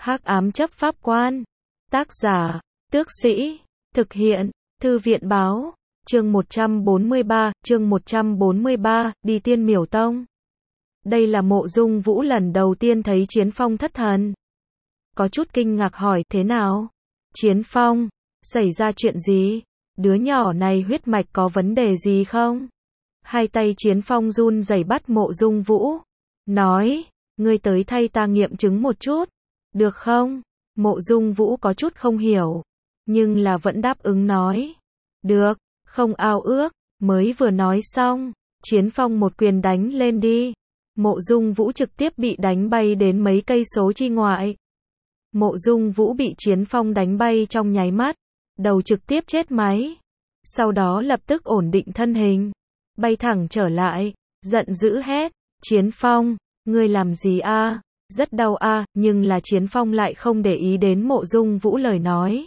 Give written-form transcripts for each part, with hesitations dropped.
Hắc ám chấp pháp quan. Tác giả, Tước Sĩ. Thực hiện, Thư viện báo. Chương 143, đi Tiên Miểu Tông. Đây là Mộ Dung Vũ lần đầu tiên thấy Chiến Phong thất thần. Có chút kinh ngạc hỏi, thế nào? Chiến Phong, xảy ra chuyện gì? Đứa nhỏ này huyết mạch có vấn đề gì không? Hai tay Chiến Phong run rẩy bắt Mộ Dung Vũ. Nói, ngươi tới thay ta nghiệm chứng một chút. Được không? Mộ Dung Vũ có chút không hiểu. Nhưng là vẫn đáp ứng nói. Được, không ao ước. Mới vừa nói xong, Chiến Phong một quyền đánh lên đi. Mộ Dung Vũ trực tiếp bị đánh bay đến mấy cây số chi ngoại. Mộ Dung Vũ bị Chiến Phong đánh bay trong nháy mắt, đầu trực tiếp chết máy. Sau đó lập tức ổn định thân hình, bay thẳng trở lại, giận dữ hét, Chiến Phong, ngươi làm gì a? Rất đau a, nhưng là Chiến Phong lại không để ý đến Mộ Dung Vũ lời nói.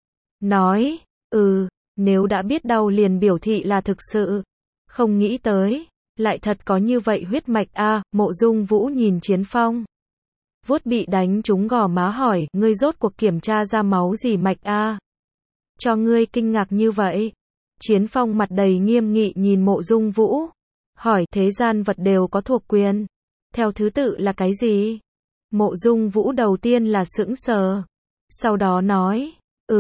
Nói, nếu đã biết đau liền biểu thị là thực sự. Không nghĩ tới, lại thật có như vậy huyết mạch a. Mộ Dung Vũ nhìn Chiến Phong, vuốt bị đánh trúng gò má hỏi, ngươi rốt cuộc kiểm tra ra máu gì mạch a? Cho ngươi kinh ngạc như vậy. Chiến Phong mặt đầy nghiêm nghị nhìn Mộ Dung Vũ, hỏi, thế gian vật đều có thuộc quyền, theo thứ tự là cái gì? Mộ Dung Vũ đầu tiên là sững sờ, sau đó nói,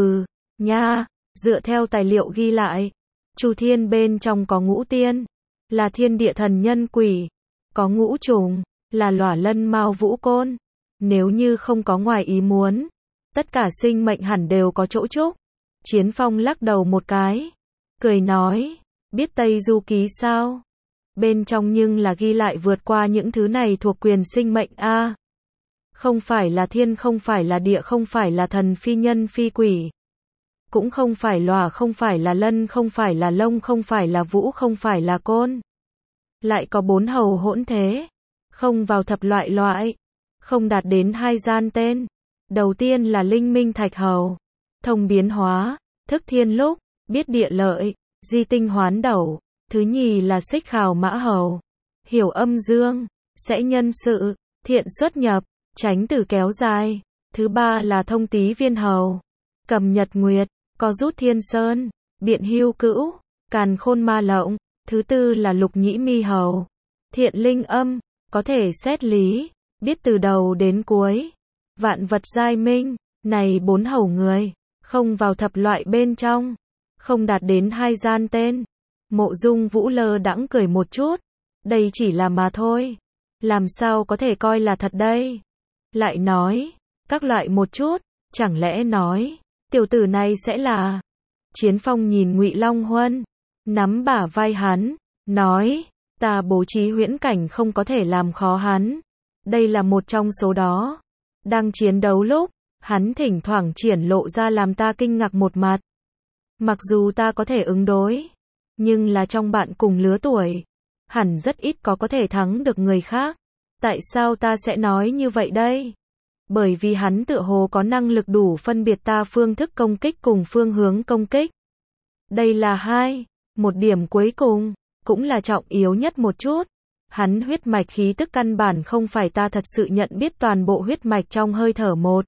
nha, dựa theo tài liệu ghi lại, Chu Thiên bên trong có ngũ tiên, là thiên địa thần nhân quỷ, có ngũ trùng, là Lỏa Lân Mao Vũ Côn. Nếu như không có ngoài ý muốn, tất cả sinh mệnh hẳn đều có chỗ chúc. Chiến Phong lắc đầu một cái, cười nói, biết Tây Du Ký sao? Bên trong nhưng là ghi lại vượt qua những thứ này thuộc quyền sinh mệnh a. Không phải là thiên, không phải là địa, không phải là thần, phi nhân phi quỷ. Cũng không phải Lỏa, không phải là Lân, không phải là Long, không phải là Vũ, không phải là Côn. Lại có 4 hầu hỗn thế, không vào thập loại, không đạt đến 2 gian tên. Đầu tiên là Linh Minh Thạch Hầu, thông biến hóa, thức thiên lúc, biết địa lợi, di tinh hoán đẩu. Thứ nhì là Xích Khảo Mã Hầu, hiểu âm dương, sẽ nhân sự, thiện xuất nhập, tránh tử kéo dài. Thứ ba là Thông Tý Viên Hầu, cầm nhật nguyệt, có rút thiên sơn, biện hưu cữu, càn khôn ma lộng. Thứ tư là Lục Nhĩ Mi Hầu, thiện linh âm, có thể xét lý, biết từ đầu đến cuối, vạn vật giai minh. Này 4 hầu người, không vào thập loại bên trong, không đạt đến 2 gian tên. Mộ Dung Vũ lơ đãng cười một chút, đây chỉ là mà thôi, làm sao có thể coi là thật đây? Lại nói, các loại một chút, chẳng lẽ nói, tiểu tử này sẽ là? Chiến Phong nhìn Ngụy Long Huân, nắm bả vai hắn, nói, ta bố trí huyễn cảnh không có thể làm khó hắn. Đây là một trong số đó. Đang chiến đấu lúc, hắn thỉnh thoảng triển lộ ra làm ta kinh ngạc một mặt. Mặc dù ta có thể ứng đối, nhưng là trong bạn cùng lứa tuổi, hẳn rất ít có thể thắng được người khác. Tại sao ta sẽ nói như vậy đây? Bởi vì hắn tựa hồ có năng lực đủ phân biệt ta phương thức công kích cùng phương hướng công kích. Đây là một điểm cuối cùng, cũng là trọng yếu nhất một chút. Hắn huyết mạch khí tức căn bản không phải ta thật sự nhận biết toàn bộ huyết mạch trong hơi thở một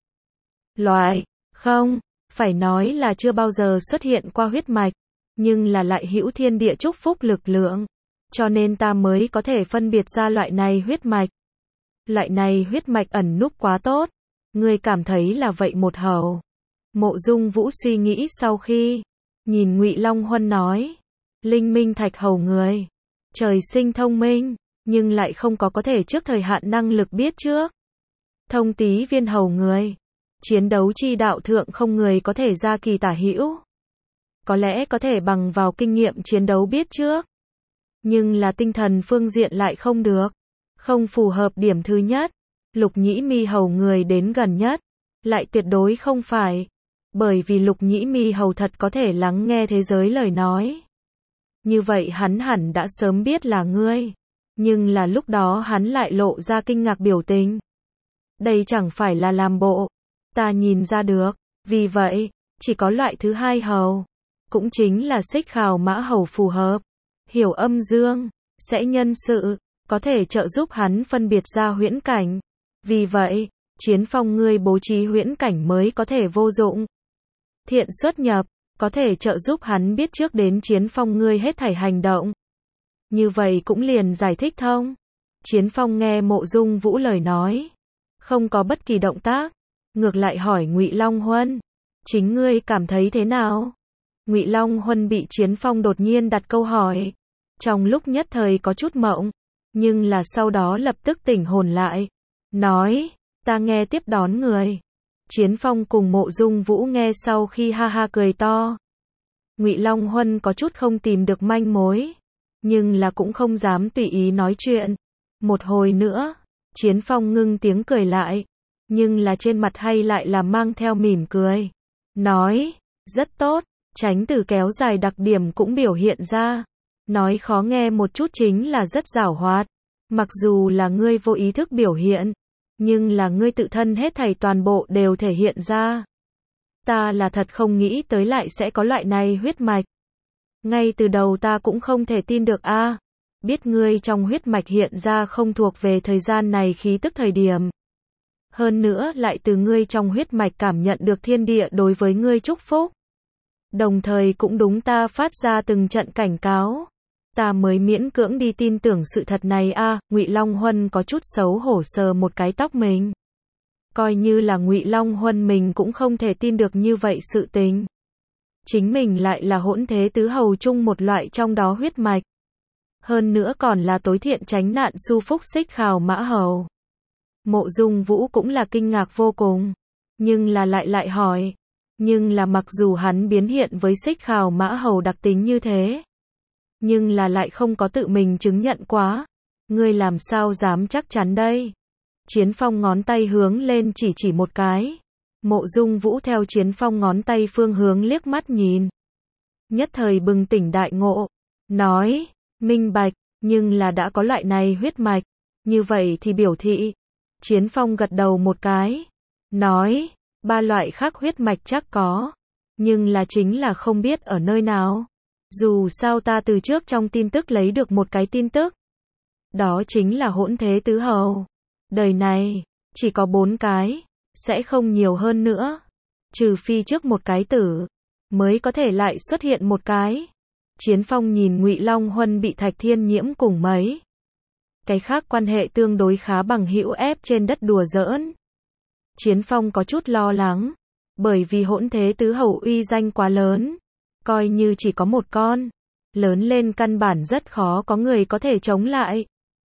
loại, không, phải nói là chưa bao giờ xuất hiện qua huyết mạch, nhưng là lại hữu thiên địa chúc phúc lực lượng, cho nên ta mới có thể phân biệt ra loại này huyết mạch. Loại này huyết mạch ẩn núp quá tốt, ngươi cảm thấy là vậy một hầu. Mộ Dung Vũ suy nghĩ sau khi nhìn Ngụy Long Huân nói, Linh Minh Thạch Hầu người, trời sinh thông minh, nhưng lại không có thể trước thời hạn năng lực biết trước. Thông Tý Viên Hầu người, chiến đấu chi đạo thượng không người có thể ra kỳ tả hữu. Có lẽ có thể bằng vào kinh nghiệm chiến đấu biết trước, nhưng là tinh thần phương diện lại không được, không phù hợp điểm thứ nhất. Lục Nhĩ Mi Hầu người đến gần nhất, lại tuyệt đối không phải, bởi vì Lục Nhĩ Mi Hầu thật có thể lắng nghe thế giới lời nói. Như vậy hắn hẳn đã sớm biết là ngươi, nhưng là lúc đó hắn lại lộ ra kinh ngạc biểu tình. Đây chẳng phải là làm bộ, ta nhìn ra được, vì vậy, chỉ có loại thứ 2 hầu, cũng chính là Xích Khảo Mã Hầu phù hợp, hiểu âm dương, sẽ nhân sự, có thể trợ giúp hắn phân biệt ra huyễn cảnh. Vì vậy, Chiến Phong ngươi bố trí huyễn cảnh mới có thể vô dụng. Thiện xuất nhập, có thể trợ giúp hắn biết trước đến Chiến Phong ngươi hết thảy hành động. Như vậy cũng liền giải thích thông. Chiến Phong nghe Mộ Dung Vũ lời nói, không có bất kỳ động tác, ngược lại hỏi Ngụy Long Huân, chính ngươi cảm thấy thế nào? Ngụy Long Huân bị Chiến Phong đột nhiên đặt câu hỏi, trong lúc nhất thời có chút mộng, nhưng là sau đó lập tức tỉnh hồn lại, nói, ta nghe tiếp đón người. Chiến Phong cùng Mộ Dung Vũ nghe sau khi ha ha cười to. Ngụy Long Huân có chút không tìm được manh mối, nhưng là cũng không dám tùy ý nói chuyện. Một hồi nữa, Chiến Phong ngưng tiếng cười lại, nhưng là trên mặt hay lại là mang theo mỉm cười. Nói, rất tốt, tránh từ kéo dài đặc điểm cũng biểu hiện ra. Nói khó nghe một chút chính là rất giảo hoạt. Mặc dù là ngươi vô ý thức biểu hiện, nhưng là ngươi tự thân hết thảy toàn bộ đều thể hiện ra. Ta là thật không nghĩ tới lại sẽ có loại này huyết mạch. Ngay từ đầu ta cũng không thể tin được a. Biết ngươi trong huyết mạch hiện ra không thuộc về thời gian này khí tức thời điểm. Hơn nữa lại từ ngươi trong huyết mạch cảm nhận được thiên địa đối với ngươi chúc phúc. Đồng thời cũng đúng ta phát ra từng trận cảnh cáo. Ta mới miễn cưỡng đi tin tưởng sự thật này a. Ngụy Long Huân có chút xấu hổ sờ một cái tóc mình. Coi như là Ngụy Long Huân mình cũng không thể tin được như vậy sự tình. Chính mình lại là hỗn thế tứ hầu chung một loại trong đó huyết mạch. Hơn nữa còn là tối thiện tránh nạn su phúc Xích Khào Mã Hầu. Mộ Dung Vũ cũng là kinh ngạc vô cùng, nhưng là lại hỏi, nhưng là mặc dù hắn biến hiện với Xích Khào Mã Hầu đặc tính như thế, nhưng là lại không có tự mình chứng nhận quá, ngươi làm sao dám chắc chắn đây? Chiến Phong ngón tay hướng lên chỉ một cái. Mộ Dung Vũ theo Chiến Phong ngón tay phương hướng liếc mắt nhìn. Nhất thời bừng tỉnh đại ngộ, nói, minh bạch, nhưng là đã có loại này huyết mạch, như vậy thì biểu thị. Chiến Phong gật đầu một cái, nói, 3 loại khác huyết mạch chắc có, nhưng là chính là không biết ở nơi nào. Dù sao ta từ trước trong tin tức lấy được một cái tin tức. Đó chính là hỗn thế tứ hầu. Đời này, chỉ có 4 cái, sẽ không nhiều hơn nữa. Trừ phi trước một cái tử, mới có thể lại xuất hiện một cái. Chiến Phong nhìn Ngụy Long Huân bị Thạch Thiên Nhiễm cùng mấy cái khác quan hệ tương đối khá bằng hữu ép trên đất đùa giỡn. Chiến Phong có chút lo lắng, bởi vì hỗn thế tứ hầu uy danh quá lớn, coi như chỉ có một con, lớn lên căn bản rất khó có người có thể chống lại.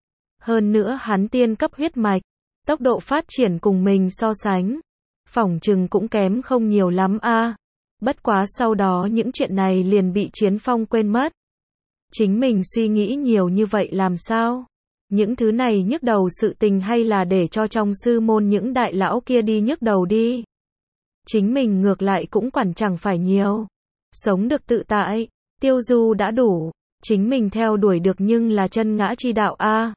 Hơn nữa hắn tiên cấp huyết mạch, tốc độ phát triển cùng mình so sánh, phỏng chừng cũng kém không nhiều lắm a. Bất quá sau đó những chuyện này liền bị Chiến Phong quên mất. Chính mình suy nghĩ nhiều như vậy làm sao? Những thứ này nhức đầu sự tình hay là để cho trong sư môn những đại lão kia đi nhức đầu đi. Chính mình ngược lại cũng quản chẳng phải nhiều. Sống được tự tại, tiêu du đã đủ, chính mình theo đuổi được nhưng là chân ngã chi đạo a.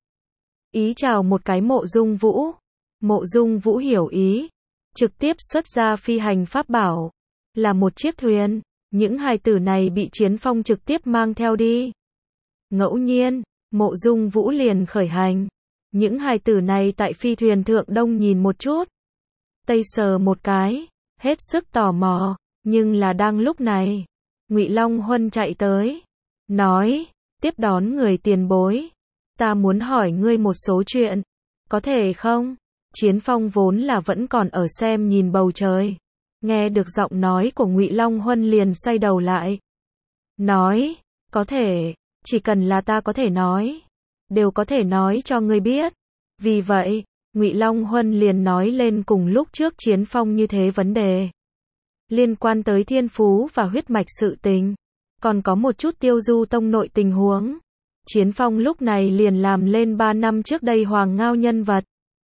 Ý chào một cái Mộ Dung Vũ. Mộ Dung Vũ hiểu ý, trực tiếp xuất ra phi hành pháp bảo, là một chiếc thuyền. Những hài tử này bị Chiến Phong trực tiếp mang theo đi. Ngẫu nhiên, Mộ Dung Vũ liền khởi hành. Những hài tử này tại phi thuyền thượng đông nhìn một chút, tây sờ một cái, hết sức tò mò, nhưng là đang lúc này, Ngụy Long Huân chạy tới, nói, tiếp đón người tiền bối, ta muốn hỏi ngươi một số chuyện, có thể không? Chiến Phong vốn là vẫn còn ở xem nhìn bầu trời, nghe được giọng nói của Ngụy Long Huân liền xoay đầu lại, nói, có thể, chỉ cần là ta có thể nói, đều có thể nói cho ngươi biết. Vì vậy, Ngụy Long Huân liền nói lên cùng lúc trước Chiến Phong như thế vấn đề liên quan tới thiên phú và huyết mạch sự tình, còn có một chút Tiêu Du tông nội tình huống. Chiến Phong lúc này liền làm lên 3 năm trước đây Hoàng Ngao nhân vật,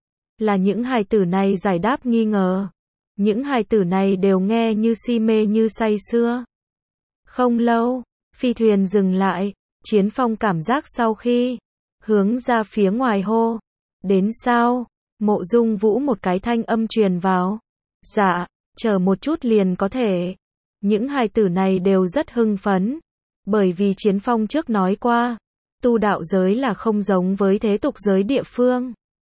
là những hài tử này giải đáp nghi ngờ. Những hài tử này đều nghe như si mê như say sưa. Không lâu, phi thuyền dừng lại, Chiến Phong cảm giác sau khi hướng ra phía ngoài hô, đến sao? Mộ Dung Vũ một cái thanh âm truyền vào. Dạ, chờ một chút liền có thể. Những hài tử này đều rất hưng phấn, bởi vì Chiến Phong trước nói qua, tu đạo giới là không giống với thế tục giới địa phương.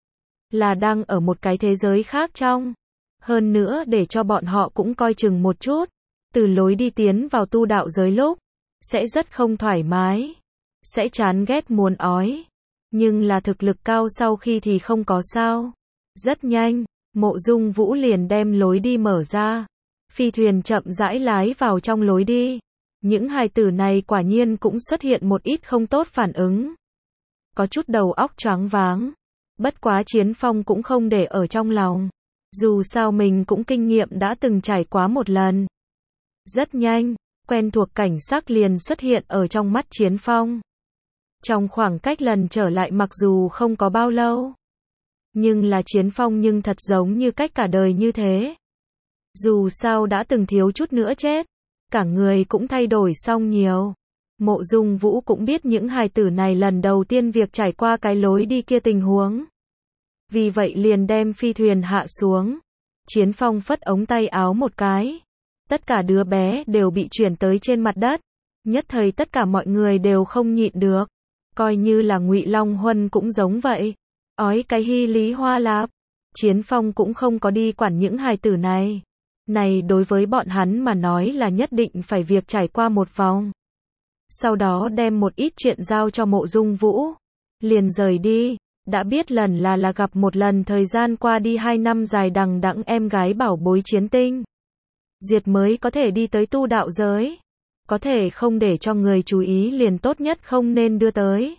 là đang ở một cái thế giới khác trong. Hơn nữa để cho bọn họ cũng coi chừng một chút, từ lối đi tiến vào tu đạo giới lúc, sẽ rất không thoải mái, sẽ chán ghét muốn ói. Nhưng là thực lực cao sau khi thì không có sao. Rất nhanh, Mộ Dung Vũ liền đem lối đi mở ra. Phi thuyền chậm rãi lái vào trong lối đi. Những hài tử này quả nhiên cũng xuất hiện một ít không tốt phản ứng. Có chút đầu óc choáng váng. Bất quá Chiến Phong cũng không để ở trong lòng. Dù sao mình cũng kinh nghiệm đã từng trải qua một lần. Rất nhanh, quen thuộc cảnh sắc liền xuất hiện ở trong mắt Chiến Phong. Trong khoảng cách lần trở lại mặc dù không có bao lâu, nhưng là Chiến Phong nhưng thật giống như cách cả đời như thế. Dù sao đã từng thiếu chút nữa chết, cả người cũng thay đổi xong nhiều. Mộ Dung Vũ cũng biết những hài tử này lần đầu tiên việc trải qua cái lối đi kia tình huống. Vì vậy liền đem phi thuyền hạ xuống. Chiến Phong phất ống tay áo một cái. Tất cả đứa bé đều bị chuyển tới trên mặt đất. Nhất thời tất cả mọi người đều không nhịn được. Coi như là Ngụy Long Huân cũng giống vậy. Ói cái hy lý hoa lạp. Chiến Phong cũng không có đi quản những hài tử này. Này đối với bọn hắn mà nói là nhất định phải việc trải qua một vòng. Sau đó đem một ít chuyện giao cho Mộ Dung Vũ. Liền rời đi. Đã biết lần là gặp một lần thời gian qua đi 2 năm dài đằng đẵng em gái bảo bối Chiến Tinh. Duyệt mới có thể đi tới tu đạo giới. Có thể không để cho người chú ý liền tốt nhất không nên đưa tới.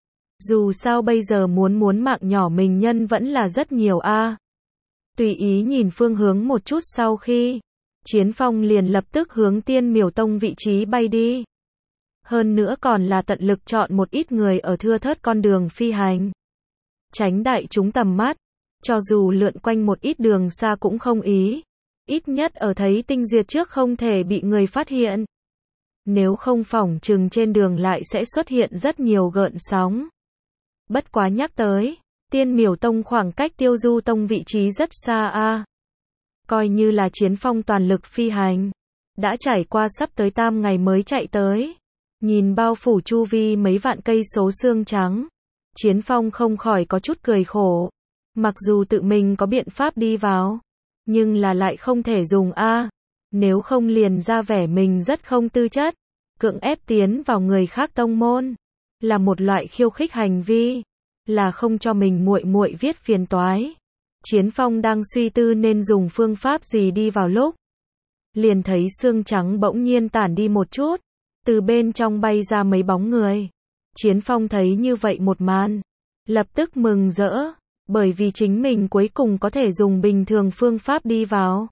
Dù sao bây giờ muốn mạng nhỏ mình nhân vẫn là rất nhiều a. Tùy ý nhìn phương hướng một chút sau khi, Chiến Phong liền lập tức hướng Tiên Miểu Tông vị trí bay đi. Hơn nữa còn là tận lực chọn một ít người ở thưa thớt con đường phi hành. Tránh đại chúng tầm mắt, cho dù lượn quanh một ít đường xa cũng không ý. Ít nhất ở thấy tinh duyệt trước không thể bị người phát hiện. Nếu không phỏng chừng trên đường lại sẽ xuất hiện rất nhiều gợn sóng. Bất quá nhắc tới, Tiên Miểu Tông khoảng cách Tiêu Du Tông vị trí rất xa a. Coi như là Chiến Phong toàn lực phi hành, đã trải qua sắp tới 3 ngày mới chạy tới. Nhìn bao phủ chu vi mấy vạn cây số xương trắng, Chiến Phong không khỏi có chút cười khổ. Mặc dù tự mình có biện pháp đi vào, nhưng là lại không thể dùng a. Nếu không liền ra vẻ mình rất không tư chất, cưỡng ép tiến vào người khác tông môn, là một loại khiêu khích hành vi, là không cho mình muội viết phiền toái. Chiến Phong đang suy tư nên dùng phương pháp gì đi vào lúc, liền thấy xương trắng bỗng nhiên tản đi một chút, từ bên trong bay ra mấy bóng người. Chiến Phong thấy như vậy một màn, lập tức mừng rỡ, bởi vì chính mình cuối cùng có thể dùng bình thường phương pháp đi vào.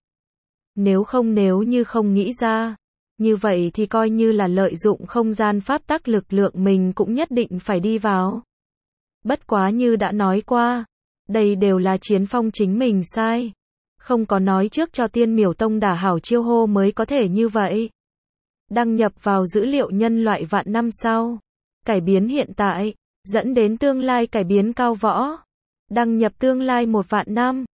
Nếu như không nghĩ ra, như vậy thì coi như là lợi dụng không gian pháp tắc lực lượng mình cũng nhất định phải đi vào. Bất quá như đã nói qua, đây đều là Chiến Phong chính mình sai. Không có nói trước cho Tiên Miểu Tông đả hảo chiêu hô mới có thể như vậy. Đăng nhập vào dữ liệu nhân loại vạn năm sau. Cải biến hiện tại, dẫn đến tương lai cải biến cao võ. Đăng nhập tương lai 1 vạn năm.